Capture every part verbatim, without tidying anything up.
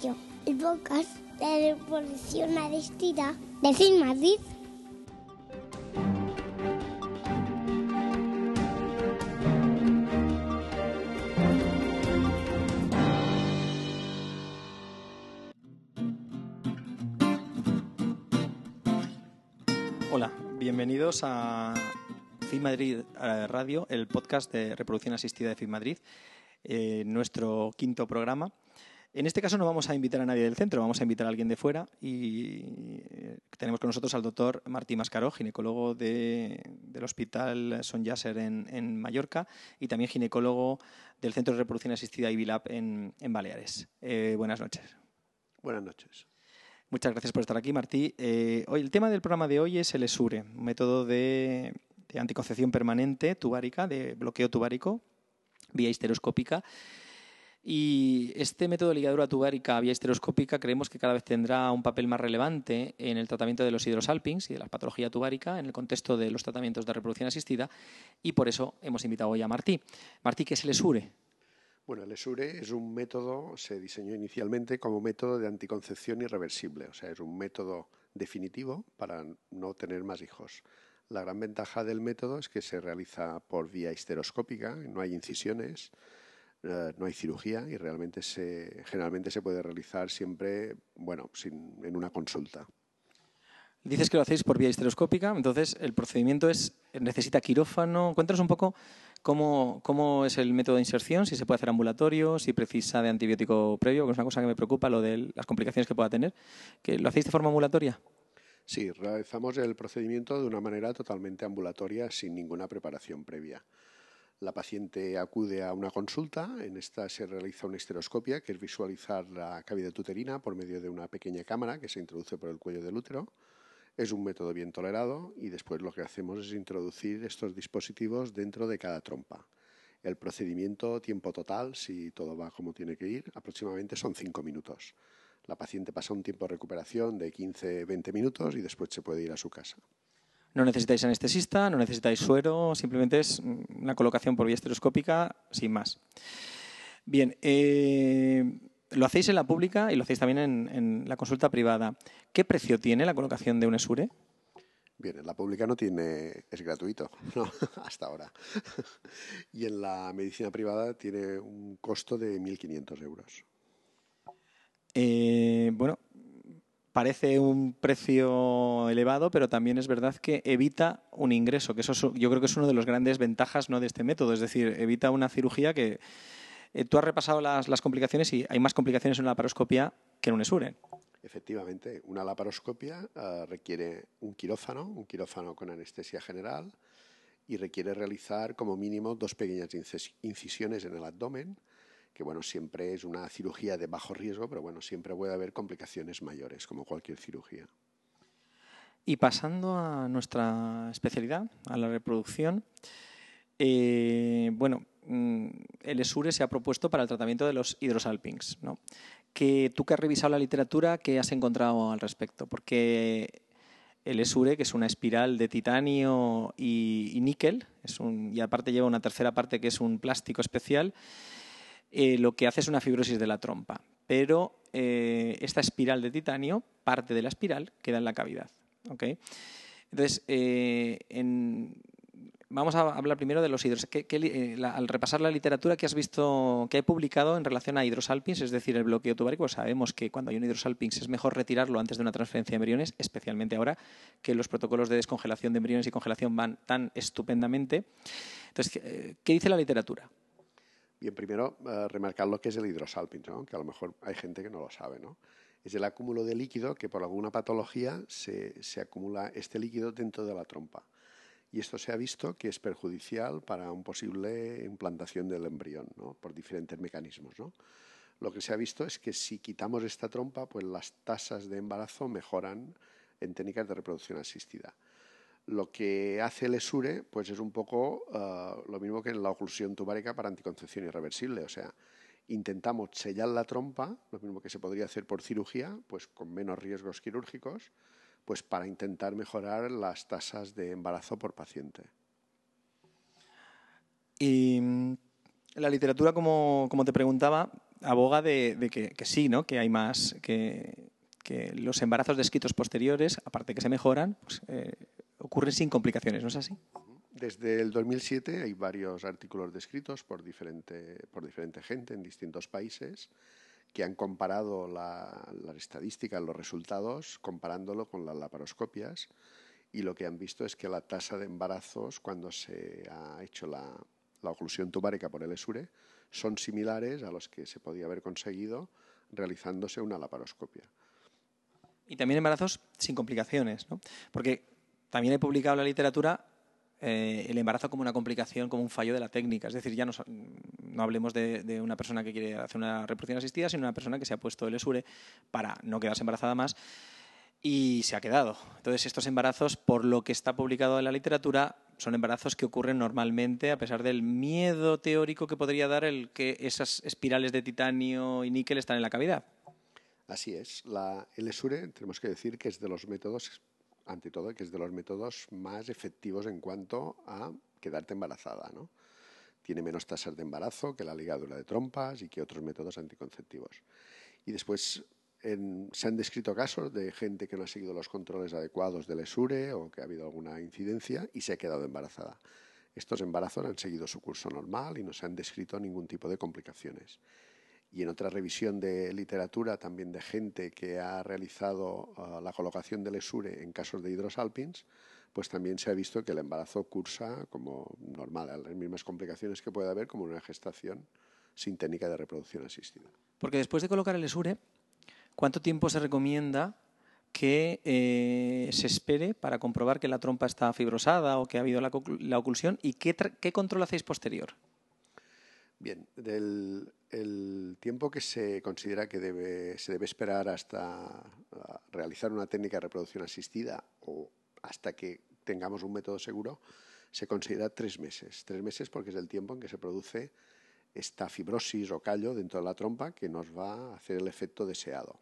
Radio, el podcast de reproducción asistida de FilMadrid. Hola, bienvenidos a FilMadrid Radio, el podcast de reproducción asistida de FilMadrid, eh, nuestro quinto programa. En este caso no vamos a invitar a nadie del centro, vamos a invitar a alguien de fuera y tenemos con nosotros al doctor Martí Mascaró, ginecólogo de, del Hospital Son Yasser en, en Mallorca y también ginecólogo del Centro de Reproducción Asistida IBILAB en, en Baleares. Eh, buenas noches. Buenas noches. Muchas gracias por estar aquí, Martí. Eh, hoy, el tema del programa de hoy es el ESURE, un método de, de anticoncepción permanente tubárica, de bloqueo tubárico, vía histeroscópica. Y este método de ligadura tubárica vía histeroscópica creemos que cada vez tendrá un papel más relevante en el tratamiento de los hidrosalpings y de la patología tubárica en el contexto de los tratamientos de reproducción asistida y por eso hemos invitado hoy a Martí. Martí, ¿qué es el ESURE? Bueno, el ESURE es un método, se diseñó inicialmente como método de anticoncepción irreversible, o sea, es un método definitivo para no tener más hijos. La gran ventaja del método es que se realiza por vía histeroscópica, no hay incisiones, eh, no hay cirugía y realmente se, generalmente se puede realizar siempre, bueno, sin, en una consulta. Dices que lo hacéis por vía histeroscópica, entonces el procedimiento es necesita quirófano. Cuéntanos un poco cómo, cómo es el método de inserción, si se puede hacer ambulatorio, si precisa de antibiótico previo, que es una cosa que me preocupa, lo de las complicaciones que pueda tener. ¿Que ¿Lo hacéis de forma ambulatoria? Sí, realizamos el procedimiento de una manera totalmente ambulatoria, sin ninguna preparación previa. La paciente acude a una consulta, en esta se realiza una histeroscopia, que es visualizar la cavidad uterina por medio de una pequeña cámara que se introduce por el cuello del útero. Es un método bien tolerado y después lo que hacemos es introducir estos dispositivos dentro de cada trompa. El procedimiento, tiempo total, si todo va como tiene que ir, aproximadamente son cinco minutos. La paciente pasa un tiempo de recuperación de quince a veinte minutos y después se puede ir a su casa. No necesitáis anestesista, no necesitáis suero, simplemente es una colocación por vía histeroscópica sin más. Bien, eh, lo hacéis en la pública y lo hacéis también en, en la consulta privada. ¿Qué precio tiene la colocación de un ESURE? Bien, en la pública no tiene, es gratuito, ¿no? Hasta ahora. Y en la medicina privada tiene un costo de mil quinientos euros. Eh, bueno, parece un precio elevado, pero también es verdad que evita un ingreso, que eso es, yo creo que es una de las grandes ventajas, ¿no?, de este método. Es decir, evita una cirugía que... Eh, tú has repasado las, las complicaciones y hay más complicaciones en una laparoscopia que en un ESURE. Efectivamente, una laparoscopia uh, requiere un quirófano, un quirófano con anestesia general y requiere realizar como mínimo dos pequeñas incisiones en el abdomen, que bueno, siempre es una cirugía de bajo riesgo, pero bueno, siempre puede haber complicaciones mayores, como cualquier cirugía. Y pasando a nuestra especialidad, a la reproducción, eh, bueno, el ESURE se ha propuesto para el tratamiento de los hidrosalpings, ¿no? Que tú que has revisado la literatura, ¿qué has encontrado al respecto? Porque el ESURE, que es una espiral de titanio y, y níquel, es un, y aparte lleva una tercera parte que es un plástico especial, eh, lo que hace es una fibrosis de la trompa. Pero eh, esta espiral de titanio, parte de la espiral, queda en la cavidad, ¿okay? Entonces, eh, en... vamos a hablar primero de los hidros. ¿Qué, qué, eh, la, al repasar la literatura que has visto, que hay publicado en relación a hidrosalpings, es decir, el bloqueo tubárico, sabemos que cuando hay un hidrosalpings es mejor retirarlo antes de una transferencia de embriones, especialmente ahora que los protocolos de descongelación de embriones y congelación van tan estupendamente. Entonces, ¿qué, qué dice la literatura? Bien, primero uh, remarcar lo que es el hidrosalping, ¿no? Que a lo mejor hay gente que no lo sabe, ¿no? Es el acúmulo de líquido que por alguna patología se, se acumula este líquido dentro de la trompa. Y esto se ha visto que es perjudicial para una posible implantación del embrión, ¿no? Por diferentes mecanismos, ¿no? Lo que se ha visto es que si quitamos esta trompa, pues las tasas de embarazo mejoran en técnicas de reproducción asistida. Lo que hace el ESURE pues es un poco uh, lo mismo que en la oclusión tubárica para anticoncepción irreversible, o sea, intentamos sellar la trompa, lo mismo que se podría hacer por cirugía, pues con menos riesgos quirúrgicos, pues para intentar mejorar las tasas de embarazo por paciente. Y la literatura, como, como te preguntaba, aboga de, de que, que sí, ¿no? Que hay más, que, que los embarazos descritos posteriores, aparte que se mejoran, pues, eh, ocurren sin complicaciones, ¿no es así? Desde el dos mil siete hay varios artículos descritos por diferente, por diferente gente en distintos países que han comparado la, las estadísticas, los resultados, comparándolo con las laparoscopias, y lo que han visto es que la tasa de embarazos cuando se ha hecho la, la oclusión tubárica por el ESURE son similares a los que se podía haber conseguido realizándose una laparoscopia. Y también embarazos sin complicaciones, ¿no? Porque también he publicado en la literatura eh, el embarazo como una complicación, como un fallo de la técnica. Es decir, ya no, no hablemos de, de una persona que quiere hacer una reproducción asistida, sino una persona que se ha puesto el ESURE para no quedarse embarazada más y se ha quedado. Entonces, estos embarazos, por lo que está publicado en la literatura, son embarazos que ocurren normalmente a pesar del miedo teórico que podría dar el que esas espirales de titanio y níquel están en la cavidad. Así es. La, el ESURE, tenemos que decir que es de los métodos, ante todo, que es de los métodos más efectivos en cuanto a quedarte embarazada, ¿no? Tiene menos tasas de embarazo que la ligadura de trompas y que otros métodos anticonceptivos. Y después en, se han descrito casos de gente que no ha seguido los controles adecuados del ESURE o que ha habido alguna incidencia y se ha quedado embarazada. Estos embarazos han seguido su curso normal y no se han descrito ningún tipo de complicaciones. Y en otra revisión de literatura también de gente que ha realizado uh, la colocación del ESURE en casos de hidrosalpins, pues también se ha visto que el embarazo cursa como normal, las mismas complicaciones que puede haber como una gestación sin técnica de reproducción asistida. Porque después de colocar el ESURE, ¿cuánto tiempo se recomienda que eh, se espere para comprobar que la trompa está fibrosada o que ha habido la, la oclusión? ¿Y qué, qué control hacéis posterior? Bien, del el tiempo que se considera que debe, se debe esperar hasta uh, realizar una técnica de reproducción asistida o hasta que tengamos un método seguro, se considera tres meses. Tres meses porque es el tiempo en que se produce esta fibrosis o callo dentro de la trompa que nos va a hacer el efecto deseado.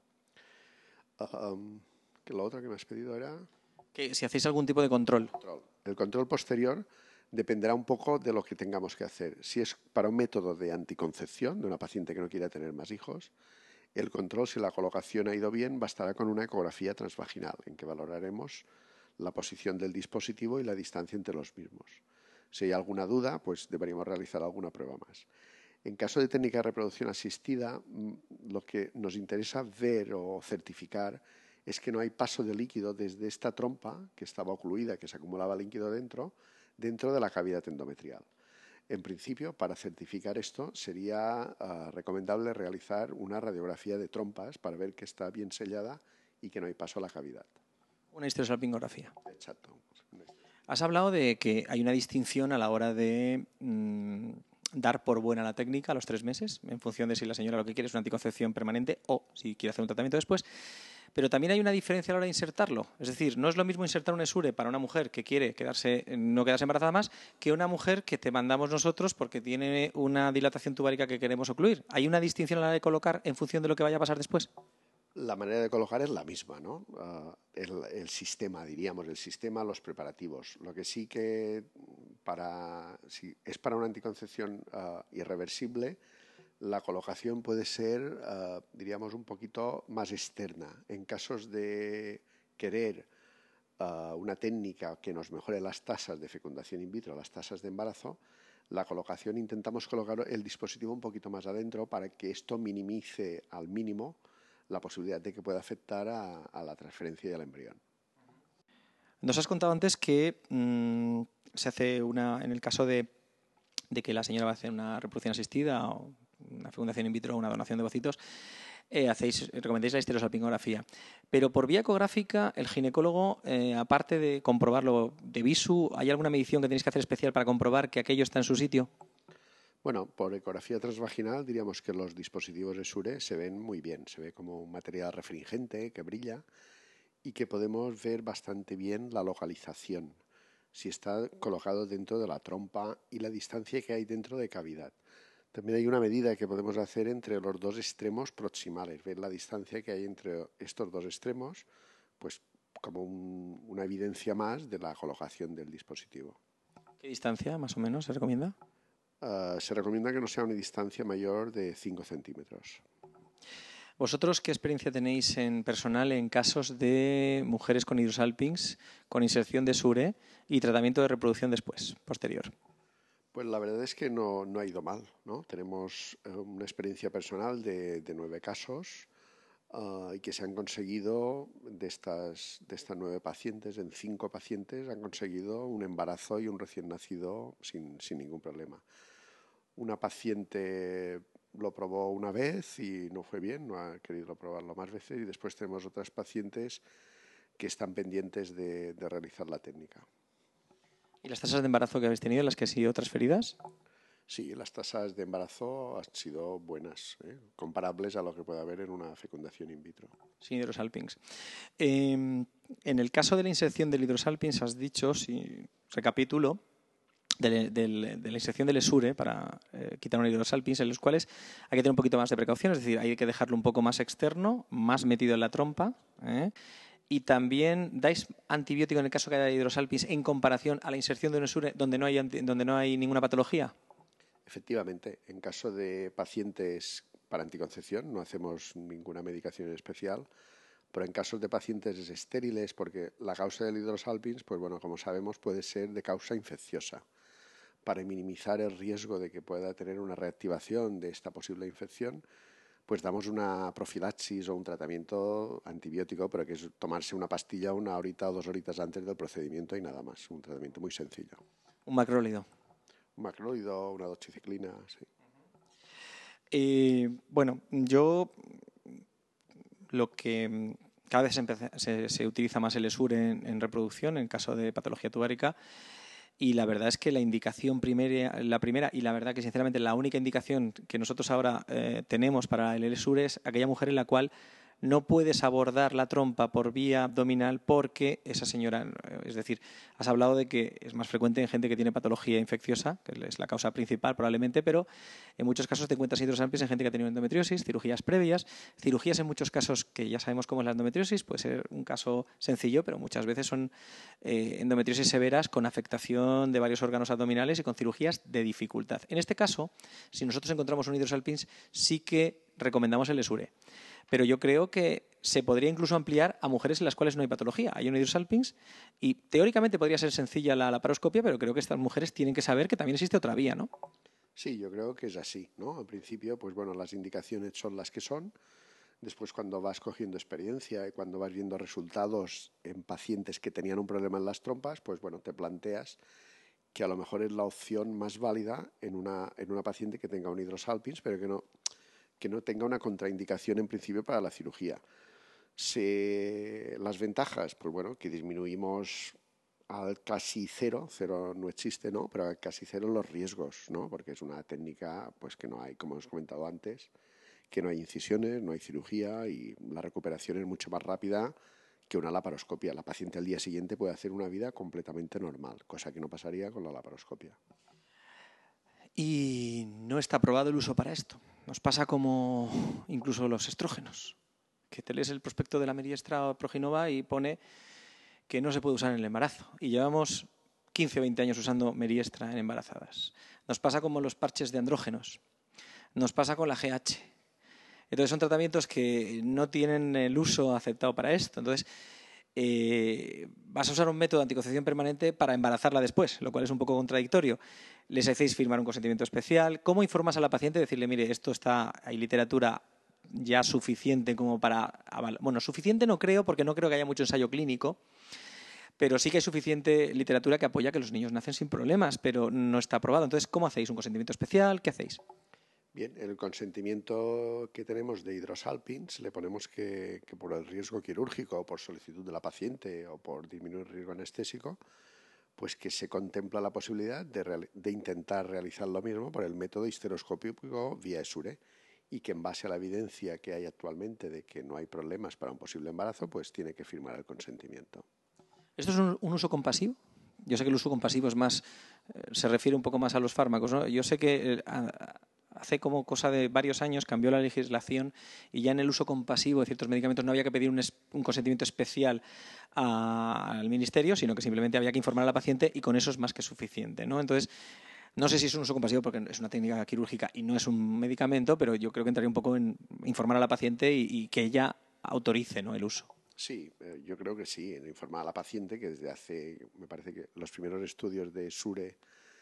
Um, que lo otro que me has pedido era... Que si hacéis algún tipo de control. control. El control posterior dependerá un poco de lo que tengamos que hacer. Si es para un método de anticoncepción, de una paciente que no quiera tener más hijos, el control, si la colocación ha ido bien, bastará con una ecografía transvaginal, en que valoraremos la posición del dispositivo y la distancia entre los mismos. Si hay alguna duda, pues deberíamos realizar alguna prueba más. En caso de técnica de reproducción asistida, lo que nos interesa ver o certificar es que no hay paso de líquido desde esta trompa, que estaba ocluida, que se acumulaba líquido dentro, dentro de la cavidad endometrial. En principio, para certificar esto, sería uh, recomendable realizar una radiografía de trompas para ver que está bien sellada y que no hay paso a la cavidad. Una histerosalpingografía. Exacto. Has hablado de que hay una distinción a la hora de mmm, dar por buena la técnica a los tres meses, en función de si la señora lo que quiere es una anticoncepción permanente o si quiere hacer un tratamiento después. Pero también hay una diferencia a la hora de insertarlo. Es decir, no es lo mismo insertar un ESURE para una mujer que quiere quedarse, no quedarse embarazada más que una mujer que te mandamos nosotros porque tiene una dilatación tubárica que queremos ocluir. ¿Hay una distinción a la hora de colocar en función de lo que vaya a pasar después? La manera de colocar es la misma, ¿no? Uh, el, el sistema, diríamos, el sistema, los preparativos. Lo que sí que para, si es para una anticoncepción uh, irreversible, la colocación puede ser, uh, diríamos, un poquito más externa. En casos de querer uh, una técnica que nos mejore las tasas de fecundación in vitro, las tasas de embarazo, la colocación intentamos colocar el dispositivo un poquito más adentro para que esto minimice al mínimo la posibilidad de que pueda afectar a, a la transferencia del embrión. Nos has contado antes que mmm, se hace una, en el caso de, de que la señora va a hacer una reproducción asistida o una fecundación in vitro o una donación de ovocitos, eh, hacéis, recomendáis la histerosalpingografía. Pero por vía ecográfica, el ginecólogo, eh, aparte de comprobarlo de visu, ¿hay alguna medición que tenéis que hacer especial para comprobar que aquello está en su sitio? Bueno, por ecografía transvaginal diríamos que los dispositivos ESURE se ven muy bien, se ve como un material refringente que brilla y que podemos ver bastante bien la localización, si está colocado dentro de la trompa y la distancia que hay dentro de cavidad. También hay una medida que podemos hacer entre los dos extremos proximales, ver la distancia que hay entre estos dos extremos, pues como un, una evidencia más de la colocación del dispositivo. ¿Qué distancia más o menos se recomienda? uh, se recomienda que no sea una distancia mayor de cinco centímetros. ¿Vosotros qué experiencia tenéis en personal en casos de mujeres con hidrosalpings, con inserción de SURE y tratamiento de reproducción después, posterior? Pues la verdad es que no, no ha ido mal, ¿no? Tenemos eh, una experiencia personal de, de nueve casos uh, y que se han conseguido, de estas, de estas nueve pacientes, en cinco pacientes han conseguido un embarazo y un recién nacido sin, sin ningún problema. Una paciente lo probó una vez y no fue bien, no ha querido probarlo más veces, y después tenemos otras pacientes que están pendientes de, de realizar la técnica. ¿Y las tasas de embarazo que habéis tenido, las que han sido transferidas? Sí, las tasas de embarazo han sido buenas, ¿eh? comparables a lo que puede haber en una fecundación in vitro. Sin hidrosalpings. Eh, en el caso de la inserción del hidrosalpings, has dicho, si recapitulo, de, de, de la inserción del ESURE para eh, quitar un hidrosalpings, en los cuales hay que tener un poquito más de precaución, es decir, hay que dejarlo un poco más externo, más metido en la trompa, ¿eh? Y también dais antibiótico en el caso que haya hidrosalpings en comparación a la inserción de un ESURE donde no hay, donde no hay ninguna patología. Efectivamente, en caso de pacientes para anticoncepción no hacemos ninguna medicación especial, pero en casos de pacientes estériles, porque la causa del hidrosalpings, pues bueno, como sabemos, puede ser de causa infecciosa. Para minimizar el riesgo de que pueda tener una reactivación de esta posible infección, pues damos una profilaxis o un tratamiento antibiótico, pero que es tomarse una pastilla una horita o dos horitas antes del procedimiento y nada más. Un tratamiento muy sencillo. Un macrólido. Un macrólido, una doxiciclina, sí. Eh, bueno, yo lo que cada vez se, empeza, se, se utiliza más el ESURE en, en reproducción en caso de patología tubárica. Y la verdad es que la indicación primera, la primera y la verdad que sinceramente la única indicación que nosotros ahora eh, tenemos para el ESURE es aquella mujer en la cual no puedes abordar la trompa por vía abdominal porque esa señora, es decir, has hablado de que es más frecuente en gente que tiene patología infecciosa, que es la causa principal probablemente, pero en muchos casos te encuentras hidrosalpings en gente que ha tenido endometriosis, cirugías previas, cirugías en muchos casos que ya sabemos cómo es la endometriosis, puede ser un caso sencillo, pero muchas veces son eh, endometriosis severas con afectación de varios órganos abdominales y con cirugías de dificultad. En este caso, si nosotros encontramos un hidrosalpings, sí que recomendamos el ESURE. Pero yo creo que se podría incluso ampliar a mujeres en las cuales no hay patología. Hay un hidrosalpings y teóricamente podría ser sencilla la laparoscopia, pero creo que estas mujeres tienen que saber que también existe otra vía, ¿no? Sí, yo creo que es así, ¿no? Al principio, pues bueno, las indicaciones son las que son. Después, cuando vas cogiendo experiencia y cuando vas viendo resultados en pacientes que tenían un problema en las trompas, pues bueno, te planteas que a lo mejor es la opción más válida en una, en una paciente que tenga un hidrosalpings, pero que no... que no tenga una contraindicación en principio para la cirugía. Se, las ventajas, pues bueno, que disminuimos al casi cero, cero no existe, ¿no? Pero al casi cero los riesgos, ¿no? Porque es una técnica pues que no hay, como hemos comentado antes, que no hay incisiones, no hay cirugía y la recuperación es mucho más rápida que una laparoscopia. La paciente al día siguiente puede hacer una vida completamente normal, cosa que no pasaría con la laparoscopia. Y no está aprobado el uso para esto. Nos pasa como incluso los estrógenos, que te lees el prospecto de la Meriestra o Proginova y pone que no se puede usar en el embarazo. Y llevamos quince o veinte años usando Meriestra en embarazadas. Nos pasa como los parches de andrógenos. Nos pasa con la G H. Entonces son tratamientos que no tienen el uso aceptado para esto. Entonces eh, vas a usar un método de anticoncepción permanente para embarazarla después, lo cual es un poco contradictorio. Les hacéis firmar un consentimiento especial. ¿Cómo informas a la paciente? Decirle, mire, esto está, hay literatura ya suficiente como para... Bueno, suficiente no creo, porque no creo que haya mucho ensayo clínico, pero sí que hay suficiente literatura que apoya que los niños nacen sin problemas, pero no está aprobado. Entonces, ¿cómo hacéis? ¿Un consentimiento especial? ¿Qué hacéis? Bien, en el consentimiento que tenemos de hidrosalpings le ponemos que, que por el riesgo quirúrgico o por solicitud de la paciente o por disminuir el riesgo anestésico, pues que se contempla la posibilidad de, real, de intentar realizar lo mismo por el método histeroscópico vía ESURE y que en base a la evidencia que hay actualmente de que no hay problemas para un posible embarazo, pues tiene que firmar el consentimiento. ¿Esto es un, un uso compasivo? Yo sé que el uso compasivo es más, eh, se refiere un poco más a los fármacos, ¿no? Yo sé que eh, a, hace como cosa de varios años cambió la legislación y ya en el uso compasivo de ciertos medicamentos no había que pedir un, es, un consentimiento especial a, al ministerio, sino que simplemente había que informar a la paciente y con eso es más que suficiente, ¿no? Entonces, No sé si es un uso compasivo porque es una técnica quirúrgica y no es un medicamento, pero yo creo que entraría un poco en informar a la paciente y, y que ella autorice, ¿no?, el uso. Sí, eh, yo creo que sí, en informar a la paciente que desde hace, me parece que los primeros estudios de Sure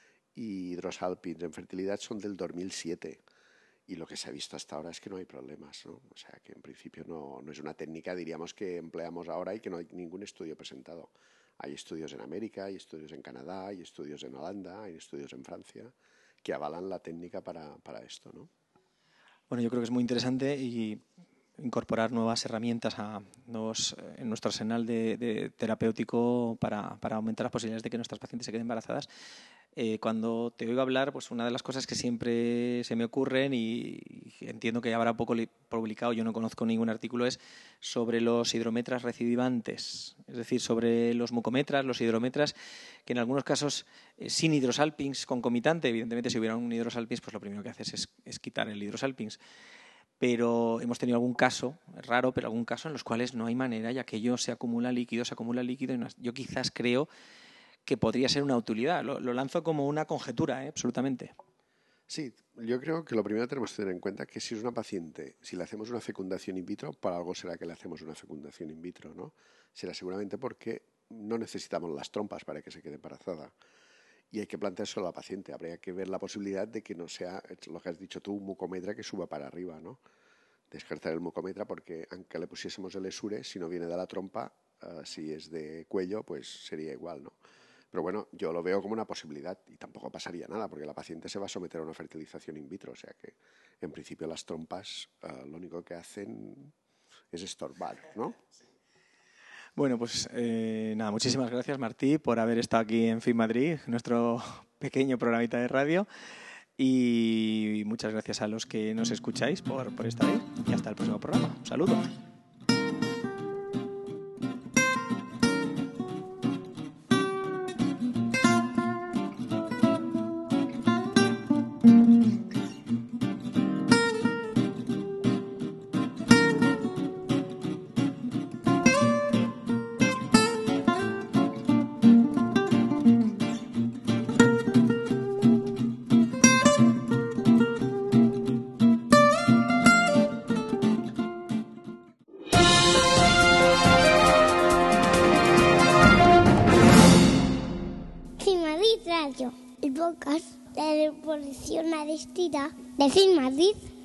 y hidrosalpins en fertilidad son del dos mil siete y lo que se ha visto hasta ahora es que no hay problemas, ¿no? O sea, que en principio no, no es una técnica, diríamos, que empleamos ahora y que no hay ningún estudio presentado. Hay estudios en América, hay estudios en Canadá, hay estudios en Holanda, hay estudios en Francia que avalan la técnica para, para esto, ¿no? Bueno, yo creo que es muy interesante y incorporar nuevas herramientas a nuevos, en nuestro arsenal de, de terapéutico para, para aumentar las posibilidades de que nuestras pacientes se queden embarazadas. Eh, cuando te oigo hablar, pues una de las cosas que siempre se me ocurren y, y entiendo que habrá poco publicado, yo no conozco ningún artículo, es sobre los hidrometras recidivantes, es decir, sobre los mucometras, los hidrometras, que en algunos casos eh, sin hidrosalpings concomitante, evidentemente si hubiera un hidrosalpings, pues lo primero que haces es, es quitar el hidrosalpings. Pero hemos tenido algún caso, raro, pero algún caso en los cuales no hay manera y aquello se acumula líquido, se acumula líquido. Y no, yo quizás creo que podría ser una utilidad. Lo, lo lanzo como una conjetura, ¿eh? Absolutamente. Sí, yo creo que lo primero que tenemos que tener en cuenta es que si es una paciente, si le hacemos una fecundación in vitro, para algo será que le hacemos una fecundación in vitro, ¿no? Será seguramente porque no necesitamos las trompas para que se quede embarazada. Y hay que planteárselo a la paciente. Habría que ver la posibilidad de que no sea lo que has dicho tú, un mucometra que suba para arriba, ¿no? Descartar el mucometra porque aunque le pusiésemos el Esure, si no viene de la trompa, uh, si es de cuello, pues sería igual, ¿no? Pero bueno, yo lo veo como una posibilidad y tampoco pasaría nada porque la paciente se va a someter a una fertilización in vitro. O sea que, en principio, las trompas uh, lo único que hacen es estorbar, ¿no? Bueno, pues eh, nada, muchísimas gracias, Martí, por haber estado aquí en FIMadrid, nuestro pequeño programita de radio. Y muchas gracias a los que nos escucháis por, por estar ahí. Y hasta el próximo programa. Un saludo. El podcast de reproducción asistida de FIMadrid.